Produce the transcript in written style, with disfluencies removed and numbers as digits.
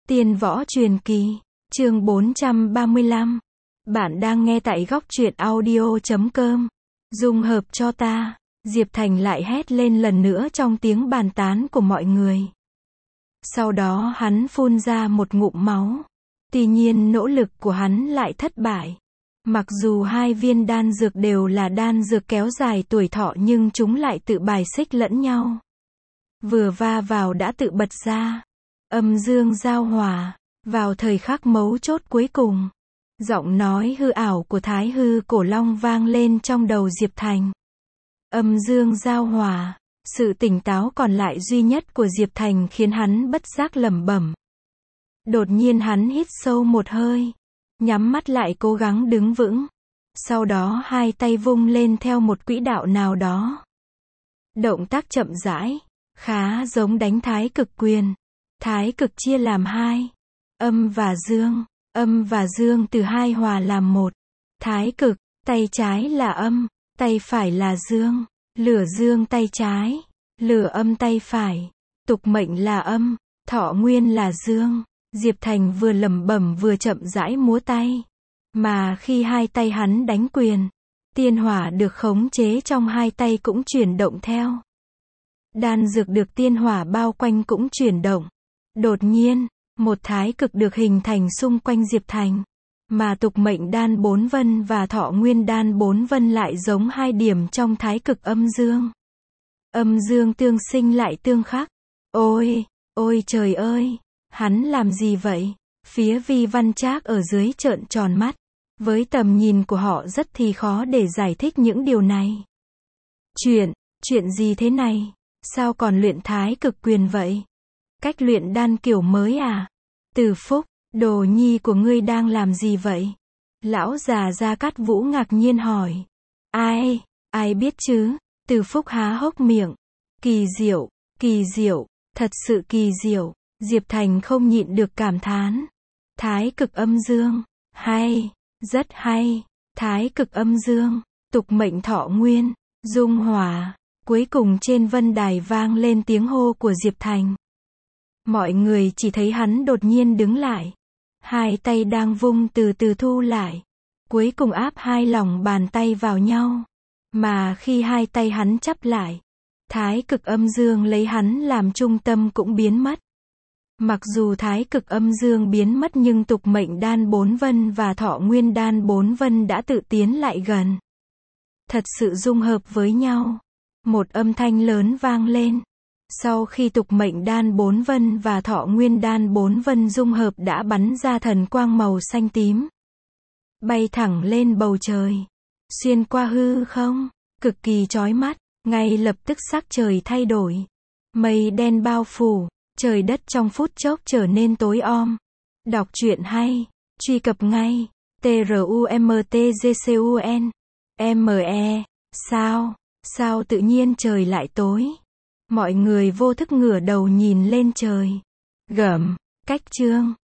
Tiên võ truyền kỳ, chương 435. Bạn đang nghe tại góc truyện audio.com. Dung hợp cho ta. Diệp Thành lại hét lên lần nữa trong tiếng bàn tán của mọi người. Sau đó hắn phun ra một ngụm máu. Tuy nhiên nỗ lực của hắn lại thất bại. Mặc dù hai viên đan dược đều là đan dược kéo dài tuổi thọ nhưng chúng lại tự bài xích lẫn nhau. Vừa va vào đã tự bật ra. Âm dương giao hòa. Vào thời khắc mấu chốt cuối cùng, giọng nói hư ảo của Thái Hư Cổ Long vang lên trong đầu Diệp Thành. Âm dương giao hòa. Sự tỉnh táo còn lại duy nhất của Diệp Thành khiến hắn bất giác lẩm bẩm. Đột nhiên hắn hít sâu một hơi, nhắm mắt lại cố gắng đứng vững. Sau đó hai tay vung lên theo một quỹ đạo nào đó. Động tác chậm rãi, khá giống đánh thái cực quyền. Thái cực chia làm hai, âm và dương từ hai hòa làm một. Thái cực, tay trái là âm, tay phải là dương. Lửa dương tay trái, lửa âm tay phải. Tục mệnh là âm, thọ nguyên là dương. Diệp Thành vừa lẩm bẩm vừa chậm rãi múa tay. Mà khi hai tay hắn đánh quyền, tiên hỏa được khống chế trong hai tay cũng chuyển động theo. Đan dược được tiên hỏa bao quanh cũng chuyển động. Đột nhiên, một thái cực được hình thành xung quanh Diệp Thành. Mà tục mệnh đan 4 vân và thọ nguyên đan 4 vân lại giống hai điểm trong thái cực âm dương. Âm dương tương sinh lại tương khắc. Ôi trời ơi, hắn làm gì vậy? Phía Vi Văn Trác ở dưới trợn tròn mắt. Với tầm nhìn của họ rất thì khó để giải thích những điều này. Chuyện gì thế này? Sao còn luyện thái cực quyền vậy? Cách luyện đan kiểu mới à? Từ Phúc, đồ nhi của ngươi đang làm gì vậy? Lão già Gia Cát Vũ ngạc nhiên hỏi. Ai biết chứ? Từ Phúc há hốc miệng. Kỳ diệu, thật sự kỳ diệu. Diệp Thành không nhịn được cảm thán. Thái cực âm dương, hay, rất hay. Thái cực âm dương, tục mệnh thọ nguyên, dung hòa. Cuối cùng trên vân đài vang lên tiếng hô của Diệp Thành. Mọi người chỉ thấy hắn đột nhiên đứng lại. Hai tay đang vung từ từ thu lại. Cuối cùng áp hai lòng bàn tay vào nhau. Mà khi hai tay hắn chắp lại, thái cực âm dương lấy hắn làm trung tâm cũng biến mất. Mặc dù thái cực âm dương biến mất nhưng tục mệnh đan 4 vân và thọ nguyên đan 4 vân đã tự tiến lại gần. Thật sự dung hợp với nhau. Một âm thanh lớn vang lên. Sau khi tục mệnh đan 4 vân và thọ nguyên đan 4 vân dung hợp đã bắn ra thần quang màu xanh tím. Bay thẳng lên bầu trời. Xuyên qua hư không, cực kỳ chói mắt, ngay lập tức sắc trời thay đổi. Mây đen bao phủ, trời đất trong phút chốc trở nên tối om. Đọc truyện hay, truy cập ngay, TRUMTGCUN. ME, sao tự nhiên trời lại tối? Mọi người vô thức ngửa đầu nhìn lên trời. Cách chương